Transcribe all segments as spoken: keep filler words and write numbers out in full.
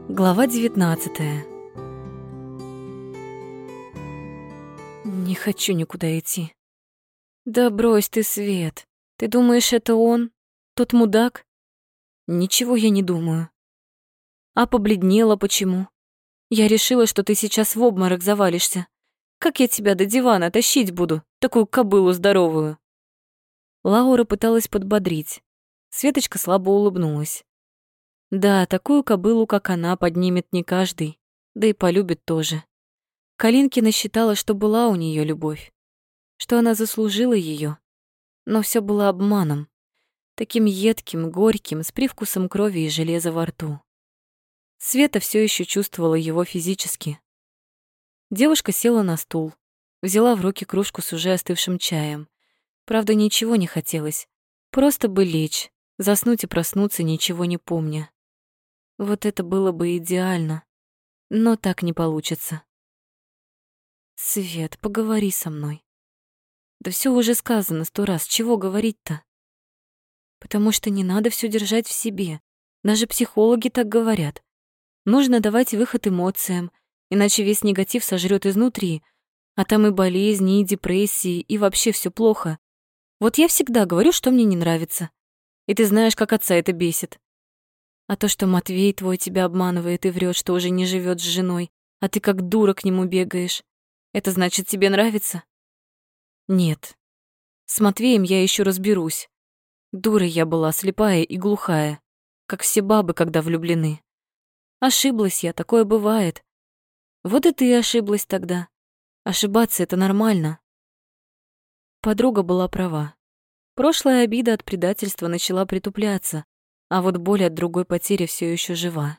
Глава девятнадцатая. Не хочу никуда идти. Да брось ты, Свет. Ты думаешь, это он? Тот мудак? Ничего я не думаю. А побледнела почему? Я решила, что ты сейчас в обморок завалишься. Как я тебя до дивана тащить буду, такую кобылу здоровую? Лаура пыталась подбодрить. Светочка слабо улыбнулась. Да, такую кобылу, как она, поднимет не каждый, да и полюбит тоже. Калинкина считала, что была у нее любовь, что она заслужила ее, но все было обманом, таким едким, горьким, с привкусом крови и железа во рту. Света все еще чувствовала его физически. Девушка села на стул, взяла в руки кружку с уже остывшим чаем. Правда, ничего не хотелось, просто бы лечь, заснуть и проснуться, ничего не помня. Вот это было бы идеально, но так не получится. Свет, поговори со мной. Да все уже сказано сто раз, чего говорить-то? Потому что не надо все держать в себе. Даже психологи так говорят. Нужно давать выход эмоциям, иначе весь негатив сожрет изнутри, а там и болезни, и депрессии, и вообще все плохо. Вот я всегда говорю, что мне не нравится. И ты знаешь, как отца это бесит. А то, что Матвей твой тебя обманывает и врет, что уже не живет с женой, а ты как дура к нему бегаешь, это значит, тебе нравится? Нет. С Матвеем я еще разберусь. Дурой я была, слепая и глухая, как все бабы, когда влюблены. Ошиблась я, такое бывает. Вот и ты ошиблась тогда. Ошибаться — это нормально. Подруга была права. Прошлая обида от предательства начала притупляться, а вот боль от другой потери все еще жива.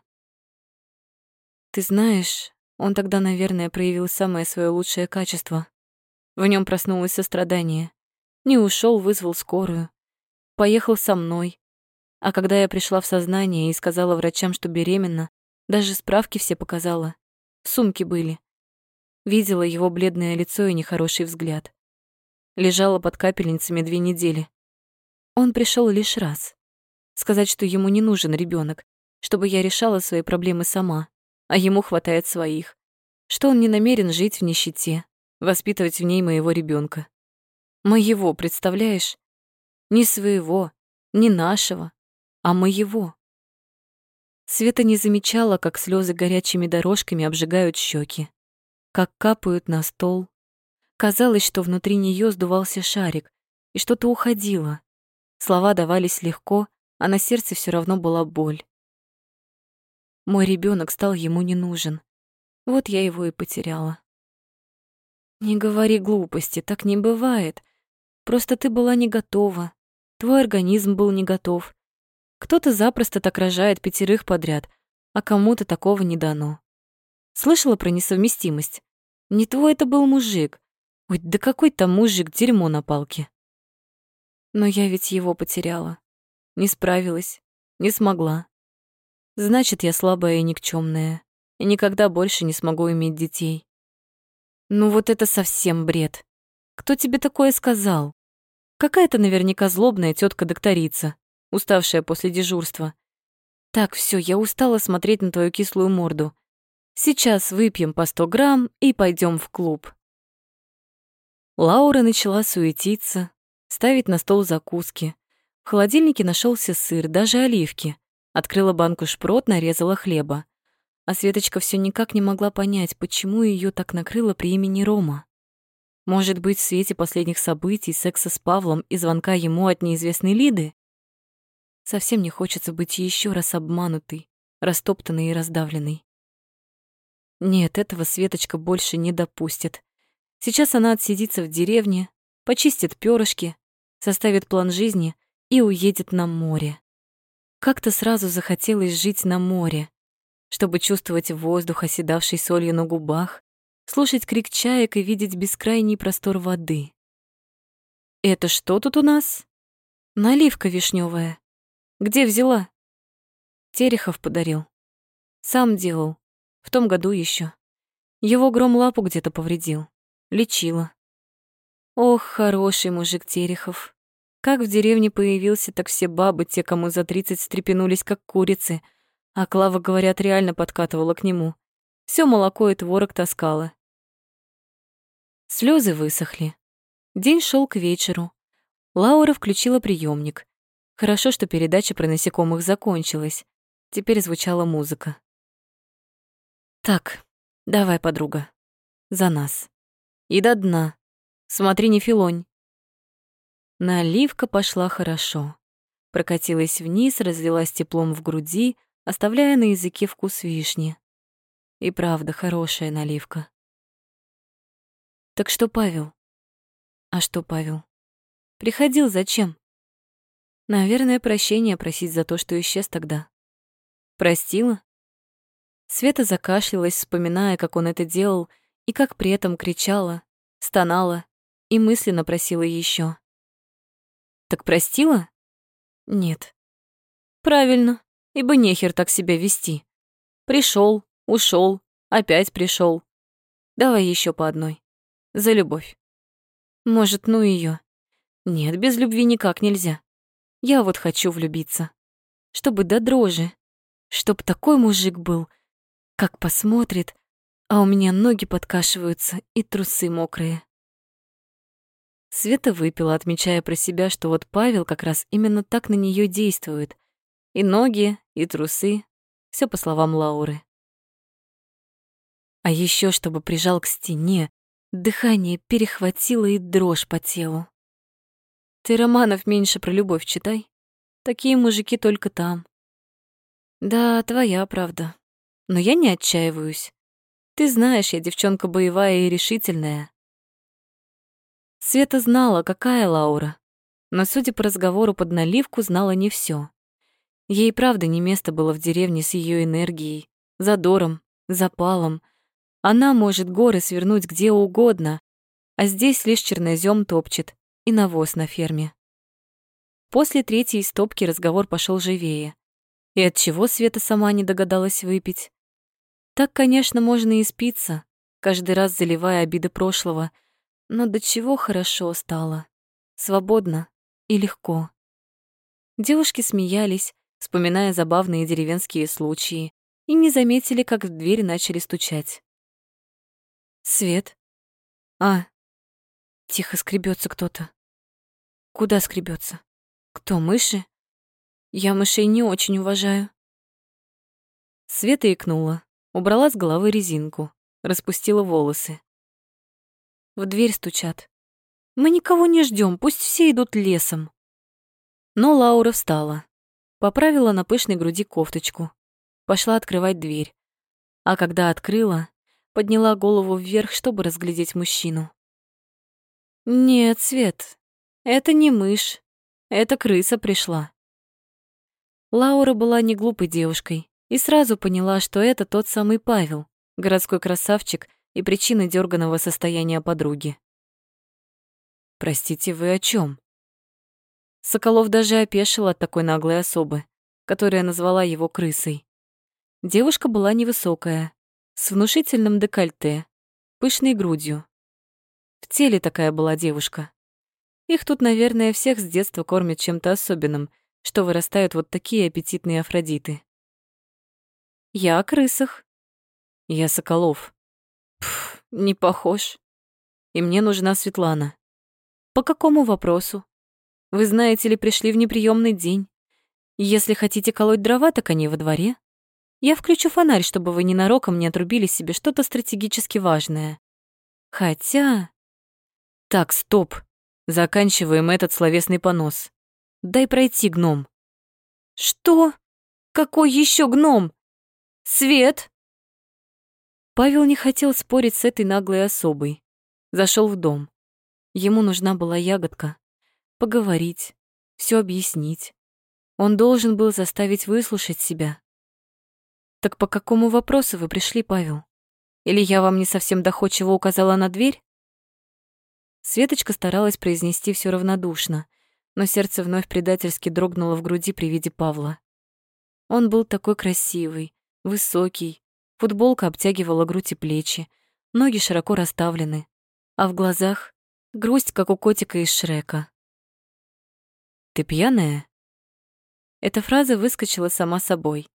Ты знаешь, он тогда, наверное, проявил самое свое лучшее качество. В нем проснулось сострадание. Не ушел, вызвал скорую. Поехал со мной. А когда я пришла в сознание и сказала врачам, что беременна, даже справки все показала. В сумке были. Видела его бледное лицо и нехороший взгляд. Лежала под капельницами две недели. Он пришел лишь раз. Сказать, что ему не нужен ребенок, чтобы я решала свои проблемы сама, а ему хватает своих. Что он не намерен жить в нищете, воспитывать в ней моего ребенка. Моего, представляешь? Не своего, не нашего, а моего. Света не замечала, как слезы горячими дорожками обжигают щеки, как капают на стол. Казалось, что внутри нее сдувался шарик, и что-то уходило. Слова давались легко, а на сердце все равно была боль. Мой ребенок стал ему не нужен. Вот я его и потеряла. Не говори глупости, так не бывает. Просто ты была не готова. Твой организм был не готов. Кто-то запросто так рожает пятерых подряд, а кому-то такого не дано. Слышала про несовместимость? Не твой это был мужик. Ой, да какой там мужик, дерьмо на палке. Но я ведь его потеряла. Не справилась, не смогла. Значит, я слабая и никчёмная, и никогда больше не смогу иметь детей. Ну вот это совсем бред. Кто тебе такое сказал? Какая-то наверняка злобная тётка-докторица, уставшая после дежурства. Так, всё, я устала смотреть на твою кислую морду. Сейчас выпьем по сто грамм и пойдём в клуб. Лаура начала суетиться, ставить на стол закуски. В холодильнике нашелся сыр, даже оливки. Открыла банку шпрот, нарезала хлеба. А Светочка все никак не могла понять, почему ее так накрыло при имени Рома. Может быть, в свете последних событий, секса с Павлом и звонка ему от неизвестной Лиды? Совсем не хочется быть еще раз обманутой, растоптанной и раздавленной. Нет, этого Светочка больше не допустит. Сейчас она отсидится в деревне, почистит перышки, составит план жизни и уедет на море. Как-то сразу захотелось жить на море, чтобы чувствовать воздух, оседавший солью на губах, слушать крик чаек и видеть бескрайний простор воды. «Это что тут у нас?» «Наливка вишневая. Где взяла?» Терехов подарил. Сам делал. В том году еще. Его гром лапу где-то повредил. Лечила. Ох, хороший мужик Терехов. Как в деревне появился, так все бабы, те, кому за тридцать, встрепенулись, как курицы. А Клава, говорят, реально подкатывала к нему. Всё молоко и творог таскала. Слёзы высохли. День шёл к вечеру. Лаура включила приёмник. Хорошо, что передача про насекомых закончилась. Теперь звучала музыка. Так, давай, подруга, за нас. И до дна. Смотри, не филонь. Наливка пошла хорошо. Прокатилась вниз, разлилась теплом в груди, оставляя на языке вкус вишни. И правда, хорошая наливка. Так что Павел? А что Павел? Приходил зачем? Наверное, прощения просить за то, что исчез тогда. Простила? Света закашлялась, вспоминая, как он это делал, и как при этом кричала, стонала и мысленно просила еще. Так простила? Нет. Правильно, ибо нехер так себя вести. Пришел, ушел, опять пришел. Давай еще по одной. За любовь. Может, ну ее. Нет, без любви никак нельзя. Я вот хочу влюбиться. Чтобы до дрожи. Чтоб такой мужик был, как посмотрит, а у меня ноги подкашиваются и трусы мокрые. Света выпила, отмечая про себя, что вот Павел как раз именно так на нее действует. И ноги, и трусы. Все по словам Лауры. А еще чтобы прижал к стене, дыхание перехватило и дрожь по телу. Ты романов меньше про любовь читай. Такие мужики только там. Да, твоя правда. Но я не отчаиваюсь. Ты знаешь, я девчонка боевая и решительная. Света знала, какая Лаура, но, судя по разговору под наливку, знала не все. Ей правда не место было в деревне с ее энергией, задором, запалом. Она может горы свернуть где угодно, а здесь лишь чернозем топчет и навоз на ферме. После третьей стопки разговор пошел живее. И от чего Света сама не догадалась выпить? Так, конечно, можно и спиться, каждый раз заливая обиды прошлого, но до чего хорошо стало, свободно и легко. Девушки смеялись, вспоминая забавные деревенские случаи, и не заметили, как в дверь начали стучать. «Свет? А, тихо скребется кто-то. Куда скребется? Кто, мыши? Я мышей не очень уважаю». Света икнула, убрала с головы резинку, распустила волосы. В дверь стучат. Мы никого не ждем, пусть все идут лесом. Но Лаура встала, поправила на пышной груди кофточку, пошла открывать дверь. А когда открыла, подняла голову вверх, чтобы разглядеть мужчину. Нет, Свет, это не мышь, это крыса пришла. Лаура была не глупой девушкой и сразу поняла, что это тот самый Павел, городской красавчик и причина дёрганого состояния подруги. «Простите, вы о чем? Соколов даже опешил от такой наглой особы, которая назвала его крысой. Девушка была невысокая, с внушительным декольте, пышной грудью. В теле такая была девушка. Их тут, наверное, всех с детства кормят чем-то особенным, что вырастают вот такие аппетитные Афродиты. Я о крысах. Я Соколов. Пф, не похож. И мне нужна Светлана. По какому вопросу? Вы, знаете ли, пришли в неприемный день. Если хотите колоть дрова, так они во дворе. Я включу фонарь, чтобы вы ненароком не отрубили себе что-то стратегически важное. Хотя... Так, стоп. Заканчиваем этот словесный понос. Дай пройти, гном. Что? Какой еще гном? Свет! Павел не хотел спорить с этой наглой особой. Зашел в дом. Ему нужна была ягодка. Поговорить, все объяснить. Он должен был заставить выслушать себя. Так по какому вопросу вы пришли, Павел? Или я вам не совсем доходчиво указала на дверь? Светочка старалась произнести все равнодушно, но сердце вновь предательски дрогнуло в груди при виде Павла. Он был такой красивый, высокий, футболка обтягивала грудь и плечи, ноги широко расставлены, а в глазах грусть, как у котика из Шрека. «Ты пьяная?» Эта фраза выскочила сама собой.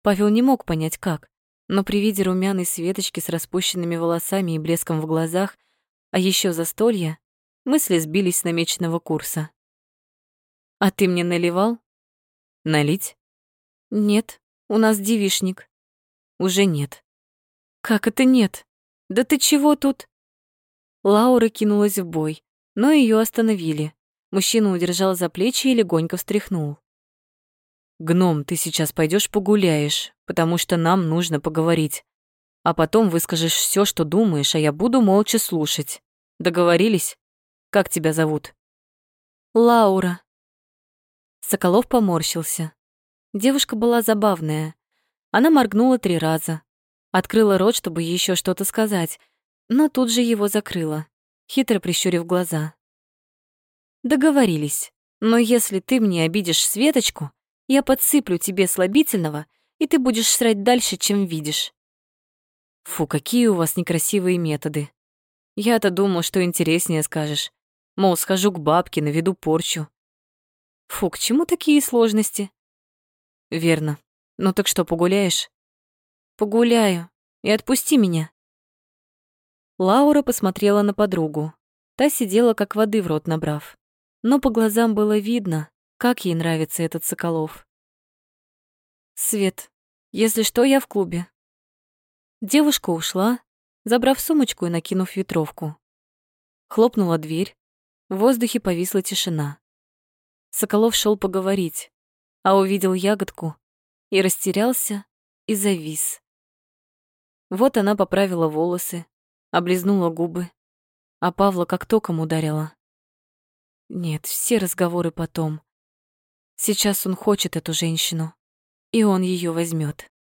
Павел не мог понять, как, но при виде румяной Светочки с распущенными волосами и блеском в глазах, а еще застолья, мысли сбились с намеченного курса. «А ты мне наливал?» «Налить?» «Нет, у нас девичник». «Уже нет». «Как это нет? Да ты чего тут?» Лаура кинулась в бой, но ее остановили. Мужчина удержал за плечи и легонько встряхнул. «Гном, ты сейчас пойдешь погуляешь, потому что нам нужно поговорить. А потом выскажешь все, что думаешь, а я буду молча слушать. Договорились? Как тебя зовут?» «Лаура». Соколов поморщился. Девушка была забавная. Она моргнула три раза, открыла рот, чтобы еще что-то сказать, но тут же его закрыла, хитро прищурив глаза. «Договорились. Но если ты мне обидишь Светочку, я подсыплю тебе слабительного, и ты будешь срать дальше, чем видишь». «Фу, какие у вас некрасивые методы. Я-то думал, что интереснее скажешь. Мол, схожу к бабке, наведу порчу. Фу, к чему такие сложности?» «Верно. Ну так что, погуляешь?» «Погуляю. И отпусти меня». Лаура посмотрела на подругу. Та сидела, как воды в рот набрав. Но по глазам было видно, как ей нравится этот Соколов. «Свет, если что, я в клубе». Девушка ушла, забрав сумочку и накинув ветровку. Хлопнула дверь, в воздухе повисла тишина. Соколов шел поговорить, а увидел ягодку и растерялся, и завис. Вот она поправила волосы, облизнула губы, а Павла как током ударила. Нет, все разговоры потом. Сейчас он хочет эту женщину, и он ее возьмет.